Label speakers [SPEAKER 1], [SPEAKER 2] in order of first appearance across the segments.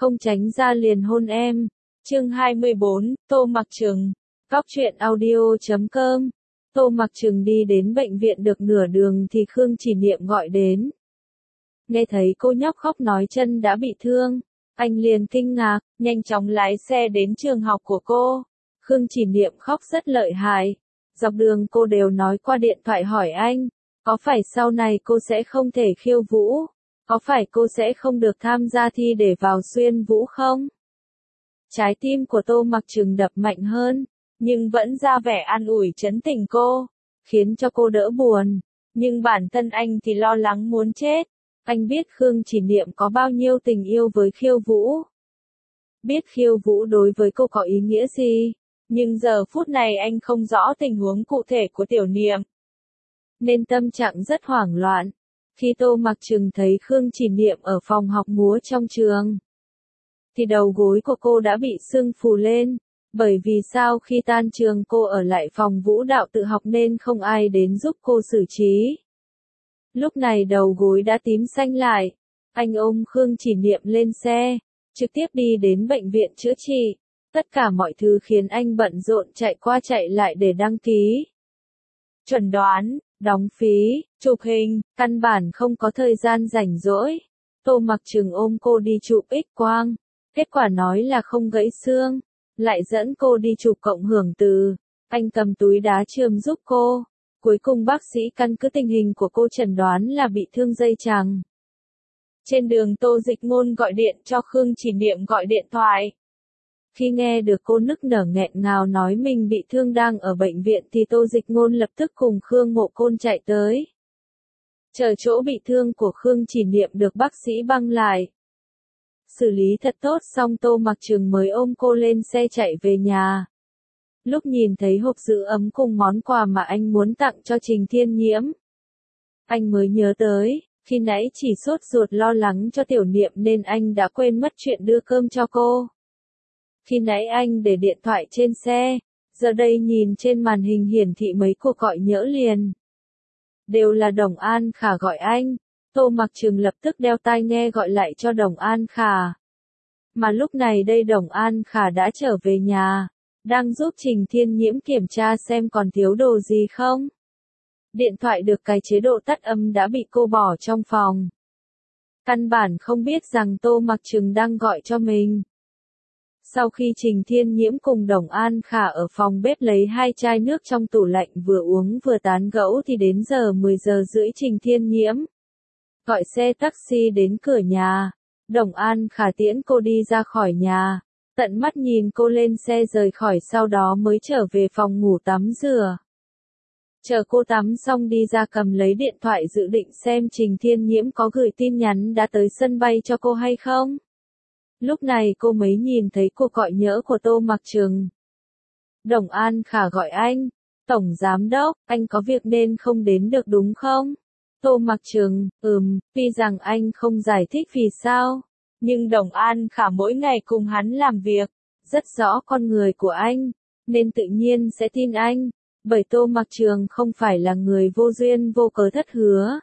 [SPEAKER 1] không tránh ra liền hôn em. Chương 24, Tô Mặc Trừng. Góc truyện audio.com. Tô Mặc Trừng đi đến bệnh viện được nửa đường thì Khương Chỉ Niệm gọi đến. Nghe thấy cô nhóc khóc nói chân đã bị thương, anh liền kinh ngạc, nhanh chóng lái xe đến trường học của cô. Khương Chỉ Niệm khóc rất lợi hại. Dọc đường cô đều nói qua điện thoại hỏi anh, có phải sau này cô sẽ không thể khiêu vũ? Có phải cô sẽ không được tham gia thi để vào xuyên vũ không? Trái tim của Tô Mặc Trừng đập mạnh hơn, nhưng vẫn ra vẻ an ủi trấn tĩnh cô, khiến cho cô đỡ buồn. Nhưng bản thân anh thì lo lắng muốn chết. Anh biết Khương Chỉ Niệm có bao nhiêu tình yêu với khiêu vũ. Biết khiêu vũ đối với cô có ý nghĩa gì, nhưng giờ phút này anh không rõ tình huống cụ thể của Tiểu Niệm, nên tâm trạng rất hoảng loạn. Khi Tô Mặc Trừng thấy Khương Chỉ Niệm ở phòng học múa trong trường, thì đầu gối của cô đã bị sưng phù lên, bởi vì sau khi tan trường cô ở lại phòng vũ đạo tự học nên không ai đến giúp cô xử trí. Lúc này đầu gối đã tím xanh lại, anh ôm Khương Chỉ Niệm lên xe, trực tiếp đi đến bệnh viện chữa trị. Tất cả mọi thứ khiến anh bận rộn chạy qua chạy lại để đăng ký chẩn đoán, đóng phí, chụp hình, căn bản không có thời gian rảnh rỗi. Tô Mặc Trừng ôm cô đi chụp X-quang, kết quả nói là không gãy xương, lại dẫn cô đi chụp cộng hưởng từ. Anh cầm túi đá chườm giúp cô. Cuối cùng bác sĩ căn cứ tình hình của cô chẩn đoán là bị thương dây chằng. Trên đường Tô Dịch Ngôn gọi điện cho Khương Chỉ Niệm gọi điện thoại. Khi nghe được cô nức nở nghẹn ngào nói mình bị thương đang ở bệnh viện thì Tô Dịch Ngôn lập tức cùng Khương Mộ Côn chạy tới. Chờ chỗ bị thương của Khương Chỉ Niệm được bác sĩ băng lại. Xử lý thật tốt xong Tô Mặc Trừng mới ôm cô lên xe chạy về nhà. Lúc nhìn thấy hộp giữ ấm cùng món quà mà anh muốn tặng cho Trình Thiên Nhiễm, anh mới nhớ tới, khi nãy chỉ sốt ruột lo lắng cho Tiểu Niệm nên anh đã quên mất chuyện đưa cơm cho cô. Khi nãy anh để điện thoại trên xe, giờ đây nhìn trên màn hình hiển thị mấy cuộc gọi nhỡ liền. Đều là Đồng An Khả gọi anh. Tô Mặc Trừng lập tức đeo tai nghe gọi lại cho Đồng An Khả. Mà lúc này đây Đồng An Khả đã trở về nhà, đang giúp Trình Thiên Nhiễm kiểm tra xem còn thiếu đồ gì không. Điện thoại được cài chế độ tắt âm đã bị cô bỏ trong phòng. Căn bản không biết rằng Tô Mặc Trừng đang gọi cho mình. Sau khi Trình Thiên Nhiễm cùng Đồng An Khả ở phòng bếp lấy 2 chai nước trong tủ lạnh vừa uống vừa tán gẫu thì đến giờ 10 giờ rưỡi Trình Thiên Nhiễm gọi xe taxi đến cửa nhà. Đồng An Khả tiễn cô đi ra khỏi nhà, tận mắt nhìn cô lên xe rời khỏi sau đó mới trở về phòng ngủ tắm rửa. Chờ cô tắm xong đi ra cầm lấy điện thoại dự định xem Trình Thiên Nhiễm có gửi tin nhắn đã tới sân bay cho cô hay không. Lúc này cô mới nhìn thấy cuộc gọi nhỡ của Tô Mặc Trừng. Đồng An Khả gọi anh, Tổng Giám Đốc, anh có việc nên không đến được đúng không? Tô Mặc Trừng, tuy rằng anh không giải thích vì sao, nhưng Đồng An Khả mỗi ngày cùng hắn làm việc, rất rõ con người của anh, nên tự nhiên sẽ tin anh, bởi Tô Mặc Trừng không phải là người vô duyên vô cớ thất hứa.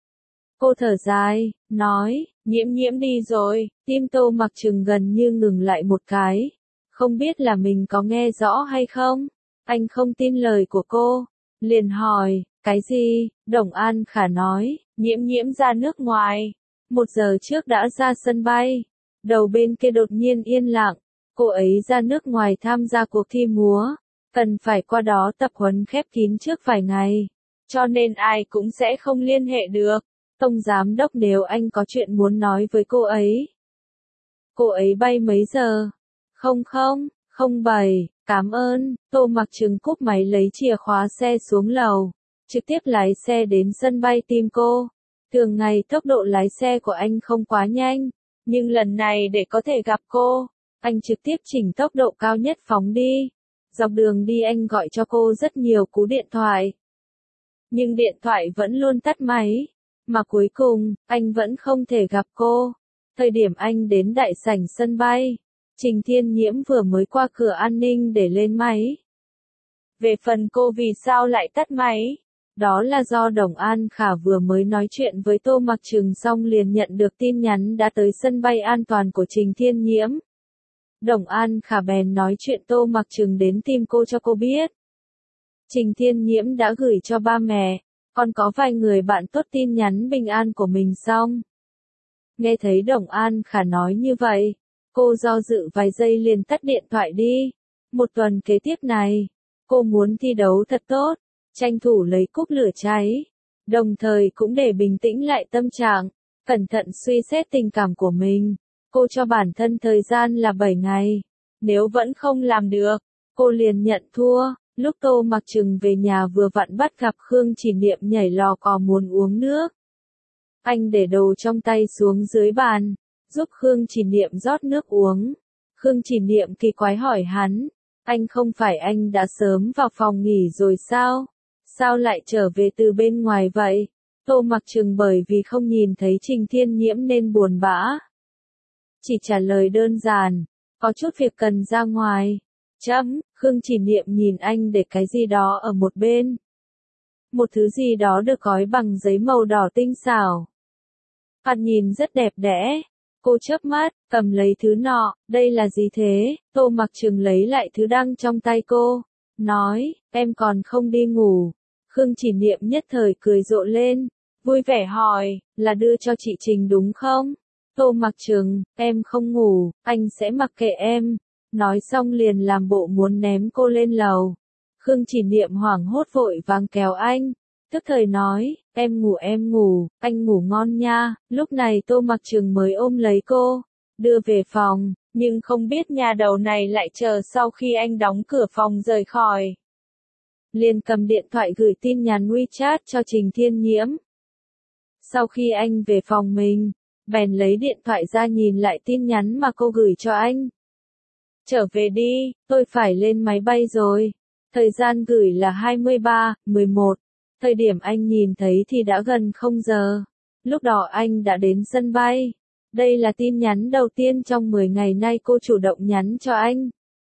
[SPEAKER 1] Cô thở dài, nói, Nhiễm đi rồi, tim Tô Mặc Trừng gần như ngừng lại một cái, không biết là mình có nghe rõ hay không. Anh không tin lời của cô, liền hỏi, cái gì? Đồng An Khả nói, Nhiễm ra nước ngoài, 1 giờ trước đã ra sân bay. Đầu bên kia đột nhiên yên lặng, cô ấy ra nước ngoài tham gia cuộc thi múa, cần phải qua đó tập huấn khép kín trước vài ngày, cho nên ai cũng sẽ không liên hệ được. Tổng Giám Đốc nếu anh có chuyện muốn nói với cô ấy. Cô ấy bay mấy giờ? 07, cảm ơn. Tô Mặc Trừng cúp máy lấy chìa khóa xe xuống lầu, trực tiếp lái xe đến sân bay tìm cô. Thường ngày tốc độ lái xe của anh không quá nhanh, nhưng lần này để có thể gặp cô, anh trực tiếp chỉnh tốc độ cao nhất phóng đi. Dọc đường đi anh gọi cho cô rất nhiều cú điện thoại, nhưng điện thoại vẫn luôn tắt máy. Mà cuối cùng, anh vẫn không thể gặp cô. Thời điểm anh đến đại sảnh sân bay, Trình Thiên Nhiễm vừa mới qua cửa an ninh để lên máy. Về phần cô vì sao lại tắt máy, Đó là do Đồng An Khả vừa mới nói chuyện với Tô Mặc Trừng xong liền nhận được tin nhắn đã tới sân bay an toàn của Trình Thiên Nhiễm. Đồng An Khả bèn nói chuyện Tô Mặc Trừng đến tìm cô cho cô biết. Trình Thiên Nhiễm đã gửi cho ba mẹ, còn có vài người bạn tốt tin nhắn bình an của mình xong. Nghe thấy Đồng An Khả nói như vậy, cô do dự vài giây liền tắt điện thoại đi. Một tuần kế tiếp này, cô muốn thi đấu thật tốt, tranh thủ lấy cúp lửa cháy, đồng thời cũng để bình tĩnh lại tâm trạng, cẩn thận suy xét tình cảm của mình. Cô cho bản thân thời gian là 7 ngày, nếu vẫn không làm được, cô liền nhận thua. Lúc Tô Mặc Trừng về nhà vừa vặn bắt gặp Khương Chỉ Niệm nhảy lò cò muốn uống nước. Anh để đồ trong tay xuống dưới bàn, giúp Khương Chỉ Niệm rót nước uống. Khương Chỉ Niệm kỳ quái hỏi hắn, anh không phải anh đã sớm vào phòng nghỉ rồi sao? Sao lại trở về từ bên ngoài vậy? Tô Mặc Trừng bởi vì không nhìn thấy Trình Thiên Nhiễm nên buồn bã. Chỉ trả lời đơn giản, có chút việc cần ra ngoài. Khương Chỉ Niệm nhìn anh để cái gì đó ở một bên. Một thứ gì đó được gói bằng giấy màu đỏ tinh xảo. Thoạt nhìn rất đẹp đẽ. Cô chớp mắt, cầm lấy thứ nọ, đây là gì thế? Tô Mặc Trừng lấy lại thứ đang trong tay cô, nói, em còn không đi ngủ. Khương Chỉ Niệm nhất thời cười rộ lên, vui vẻ hỏi, là đưa cho chị Trình đúng không? Tô Mặc Trừng, em không ngủ, anh sẽ mặc kệ em. Nói xong liền làm bộ muốn ném cô lên lầu. Khương Chỉ Niệm hoảng hốt vội vàng kéo anh, tức thời nói, em ngủ, anh ngủ ngon nha. Lúc này Tô Mặc Trừng mới ôm lấy cô, đưa về phòng, nhưng không biết nhà đầu này lại chờ sau khi anh đóng cửa phòng rời khỏi. Liền cầm điện thoại gửi tin nhắn WeChat cho Trình Thiên Nhiễm. Sau khi anh về phòng mình, bèn lấy điện thoại ra nhìn lại tin nhắn mà cô gửi cho anh. Trở về đi, tôi phải lên máy bay rồi. Thời gian gửi là 23:11. Thời điểm anh nhìn thấy thì đã gần 0 giờ. Lúc đó anh đã đến sân bay. Đây là tin nhắn đầu tiên trong 10 ngày nay cô chủ động nhắn cho anh.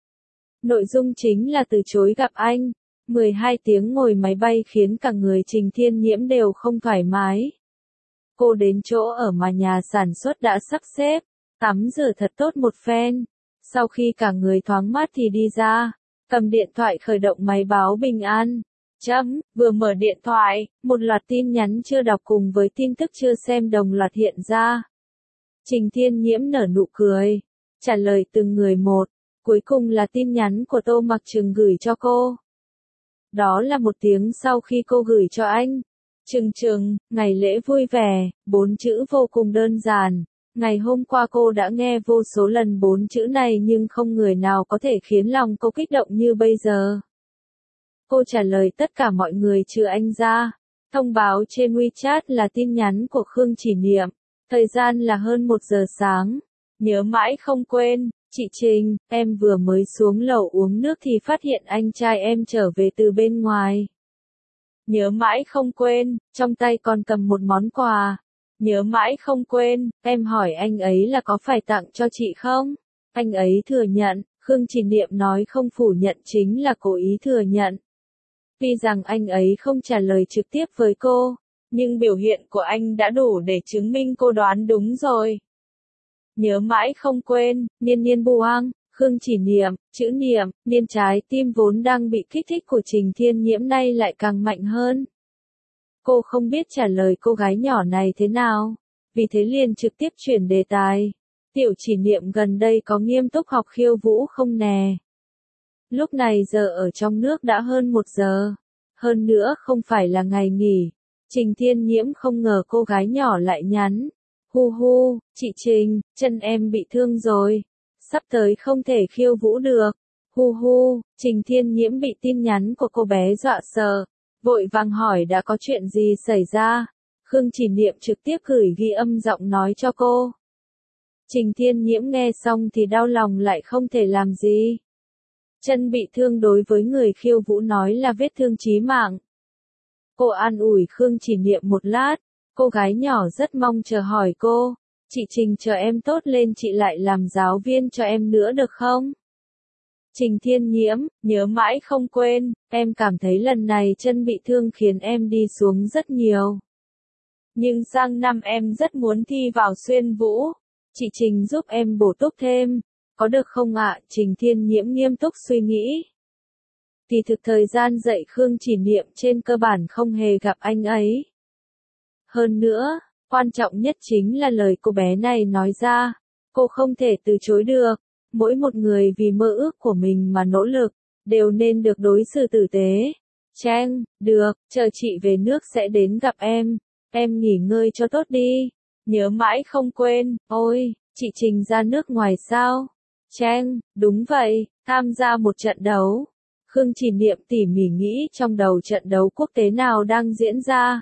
[SPEAKER 1] Nội dung chính là từ chối gặp anh. 12 tiếng ngồi máy bay khiến cả người Trình Thiên Nhiễm đều không thoải mái. Cô đến chỗ ở mà nhà sản xuất đã sắp xếp, tắm rửa thật tốt một phen. Sau khi cả người thoáng mát thì đi ra, cầm điện thoại khởi động máy báo bình an. Vừa mở điện thoại, một loạt tin nhắn chưa đọc cùng với tin tức chưa xem đồng loạt hiện ra. Trình Thiên Nhiễm nở nụ cười, trả lời từng người một, cuối cùng là tin nhắn của Tô Mặc Trừng gửi cho cô. Đó là 1 tiếng sau khi cô gửi cho anh. Trừng, ngày lễ vui vẻ, 4 chữ vô cùng đơn giản. Ngày hôm qua cô đã nghe vô số lần 4 chữ này nhưng không người nào có thể khiến lòng cô kích động như bây giờ. Cô trả lời tất cả mọi người trừ anh ra. Thông báo trên WeChat là tin nhắn của Khương Chỉ Niệm. Thời gian là hơn 1 giờ sáng. Nhớ mãi không quên, chị Trình, em vừa mới xuống lầu uống nước thì phát hiện anh trai em trở về từ bên ngoài. Nhớ mãi không quên, trong tay còn cầm một món quà. Nhớ mãi không quên, em hỏi anh ấy là có phải tặng cho chị không? Anh ấy thừa nhận, Khương Chỉ Niệm nói không phủ nhận chính là cố ý thừa nhận. Tuy rằng anh ấy không trả lời trực tiếp với cô, nhưng biểu hiện của anh đã đủ để chứng minh cô đoán đúng rồi. Nhớ mãi không quên, Niên Buang, Khương Chỉ Niệm, chữ niệm, niên trái tim vốn đang bị kích thích của Trình Thiên Nhiễm nay lại càng mạnh hơn. Cô không biết trả lời cô gái nhỏ này thế nào, vì thế liền trực tiếp chuyển đề tài. Tiểu Chỉ Niệm gần đây có nghiêm túc học khiêu vũ không nè? Lúc này giờ ở trong nước đã hơn 1 giờ. Hơn nữa không phải là ngày nghỉ. Trình Thiên Nhiễm không ngờ cô gái nhỏ lại nhắn. Hu, chị Trình, chân em bị thương rồi. Sắp tới không thể khiêu vũ được. Hu, Trình Thiên Nhiễm bị tin nhắn của cô bé dọa sợ. Vội vàng hỏi đã có chuyện gì xảy ra. Khương Chỉ Niệm trực tiếp gửi ghi âm giọng nói cho cô. Trình Thiên Nhiễm nghe xong thì đau lòng lại không thể làm gì. Chân bị thương đối với người khiêu vũ nói là vết thương chí mạng. Cô an ủi Khương Chỉ Niệm một lát, cô gái nhỏ rất mong chờ hỏi cô, chị Trình chờ em tốt lên chị lại làm giáo viên cho em nữa được không? Trình Thiên Nhiễm, nhớ mãi không quên, em cảm thấy lần này chân bị thương khiến em đi xuống rất nhiều. Nhưng sang năm em rất muốn thi vào Xuyên Vũ. Chị Trình giúp em bổ túc thêm, có được không ạ? Trình Thiên Nhiễm nghiêm túc suy nghĩ. Kỳ thực thời gian dạy Khương Chỉ Niệm trên cơ bản không hề gặp anh ấy. Hơn nữa, quan trọng nhất chính là lời cô bé này nói ra, cô không thể từ chối được. Mỗi một người vì mơ ước của mình mà nỗ lực, đều nên được đối xử tử tế. Trang, được, chờ chị về nước sẽ đến gặp em nghỉ ngơi cho tốt đi. Nhớ mãi không quên, ôi, chị Trình ra nước ngoài sao? Trang, đúng vậy, tham gia một trận đấu. Khương Chỉ Niệm tỉ mỉ nghĩ trong đầu trận đấu quốc tế nào đang diễn ra.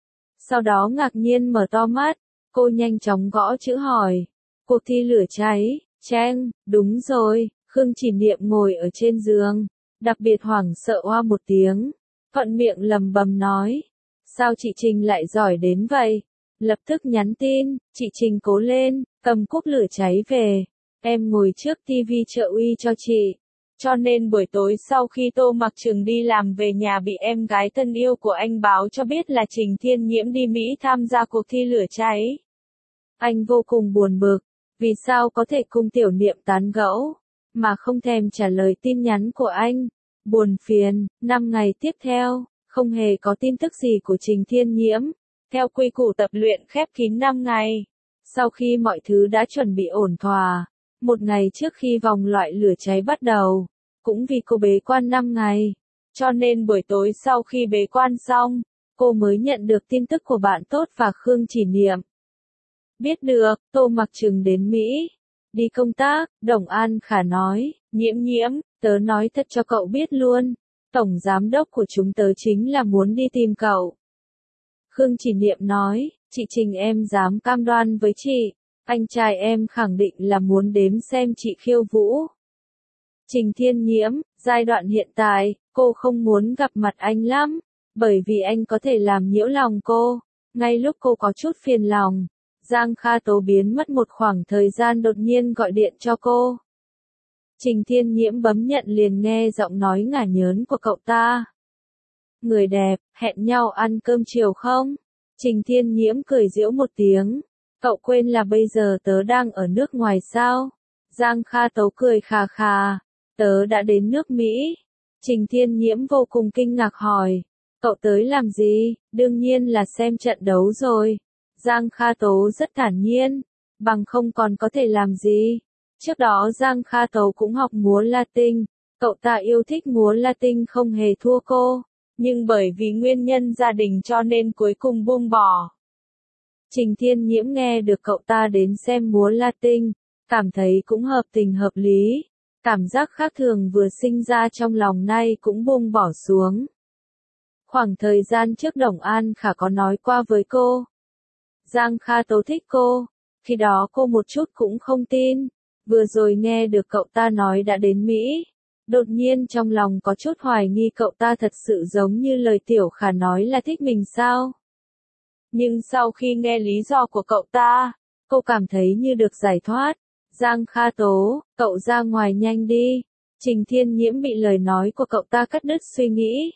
[SPEAKER 1] Sau đó ngạc nhiên mở to mắt, cô nhanh chóng gõ chữ hỏi. Cuộc thi lửa cháy, Trang, đúng rồi, Khương Chỉ Niệm ngồi ở trên giường, đặc biệt hoảng sợ oa một tiếng, thuận miệng lầm bầm nói. Sao chị Trình lại giỏi đến vậy? Lập tức nhắn tin, chị Trình cố lên, cầm cúp lửa cháy về. Em ngồi trước tivi trợ uy cho chị. Cho nên buổi tối sau khi Tô Mặc Trừng đi làm về nhà bị em gái thân yêu của anh báo cho biết là Trình Thiên Nhiễm đi Mỹ tham gia cuộc thi lửa cháy. Anh vô cùng buồn bực, vì sao có thể cùng Tiểu Niệm tán gẫu, mà không thèm trả lời tin nhắn của anh. Buồn phiền, 5 ngày tiếp theo, không hề có tin tức gì của Trình Thiên Nhiễm. Theo quy củ tập luyện khép kín 5 ngày, sau khi mọi thứ đã chuẩn bị ổn thỏa, một ngày trước khi vòng loại lửa cháy bắt đầu, cũng vì cô bế quan 5 ngày, cho nên buổi tối sau khi bế quan xong, cô mới nhận được tin tức của bạn tốt và Khương Chỉ Niệm. Biết được, Tô Mặc Trừng đến Mỹ, đi công tác, Đồng An Khả nói, Nhiễm, tớ nói thật cho cậu biết luôn, tổng giám đốc của chúng tớ chính là muốn đi tìm cậu. Khương Chỉ Niệm nói, chị Trình em dám cam đoan với chị, anh trai em khẳng định là muốn đếm xem chị khiêu vũ. Trình Thiên Nhiễm, giai đoạn hiện tại, cô không muốn gặp mặt anh lắm, bởi vì anh có thể làm nhiễu lòng cô. Ngay lúc cô có chút phiền lòng, Giang Kha Tố biến mất một khoảng thời gian đột nhiên gọi điện cho cô. Trình Thiên Nhiễm bấm nhận liền nghe giọng nói ngả nhớn của cậu ta. Người đẹp, hẹn nhau ăn cơm chiều không? Trình Thiên Nhiễm cười giễu một tiếng. Cậu quên là bây giờ tớ đang ở nước ngoài sao? Giang Kha Tố cười khà khà. Tớ đã đến nước Mỹ. Trình Thiên Nhiễm vô cùng kinh ngạc hỏi. Cậu tới làm gì? Đương nhiên là xem trận đấu rồi. Giang Kha Tố rất thản nhiên. Bằng không còn có thể làm gì? Trước đó Giang Kha Tố cũng học múa Latin. Cậu ta yêu thích múa Latin không hề thua cô. Nhưng bởi vì nguyên nhân gia đình cho nên cuối cùng buông bỏ. Trình Thiên Nhiễm nghe được cậu ta đến xem múa Latin, cảm thấy cũng hợp tình hợp lý. Cảm giác khác thường vừa sinh ra trong lòng nay cũng buông bỏ xuống. Khoảng thời gian trước Đồng An Khả có nói qua với cô. Giang Kha Tố thích cô, khi đó cô một chút cũng không tin. Vừa rồi nghe được cậu ta nói đã đến Mỹ. Đột nhiên trong lòng có chút hoài nghi cậu ta thật sự giống như lời Tiểu Khả nói là thích mình sao. Nhưng sau khi nghe lý do của cậu ta, cô cảm thấy như được giải thoát. Giang Kha Tố, cậu ra ngoài nhanh đi. Trình Thiên Nhiễm bị lời nói của cậu ta cắt đứt suy nghĩ.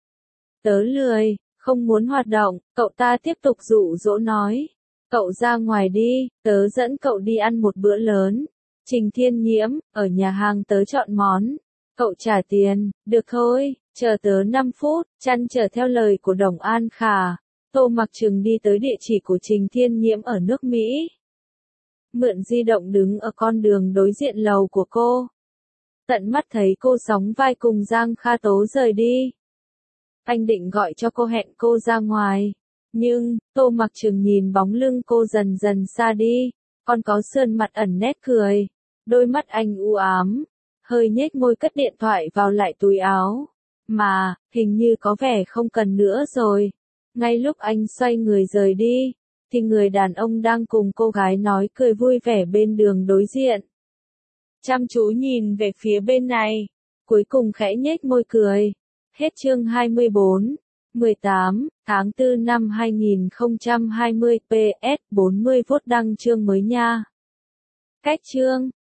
[SPEAKER 1] Tớ lười, không muốn hoạt động, cậu ta tiếp tục dụ dỗ nói. Cậu ra ngoài đi, tớ dẫn cậu đi ăn một bữa lớn. Trình Thiên Nhiễm, ở nhà hàng tớ chọn món. Cậu trả tiền, được thôi, chờ tớ 5 phút, chăn trở theo lời của Đồng An Khả. Tô Mặc Trừng đi tới địa chỉ của Trình Thiên Nhiễm ở nước Mỹ. Mượn di động đứng ở con đường đối diện lầu của cô. Tận mắt thấy cô sóng vai cùng Giang Kha Tố rời đi. Anh định gọi cho cô hẹn cô ra ngoài. Nhưng, Tô Mặc Trừng nhìn bóng lưng cô dần dần xa đi. Còn có sườn mặt ẩn nét cười. Đôi mắt anh u ám. Hơi nhếch môi cất điện thoại vào lại túi áo. Mà, hình như có vẻ không cần nữa rồi. Ngay lúc anh xoay người rời đi, thì người đàn ông đang cùng cô gái nói cười vui vẻ bên đường đối diện. Chăm chú nhìn về phía bên này, cuối cùng khẽ nhếch môi cười. Hết chương 24, 18, tháng 4 năm 2020 PS 40 phút đăng chương mới nha. Cách chương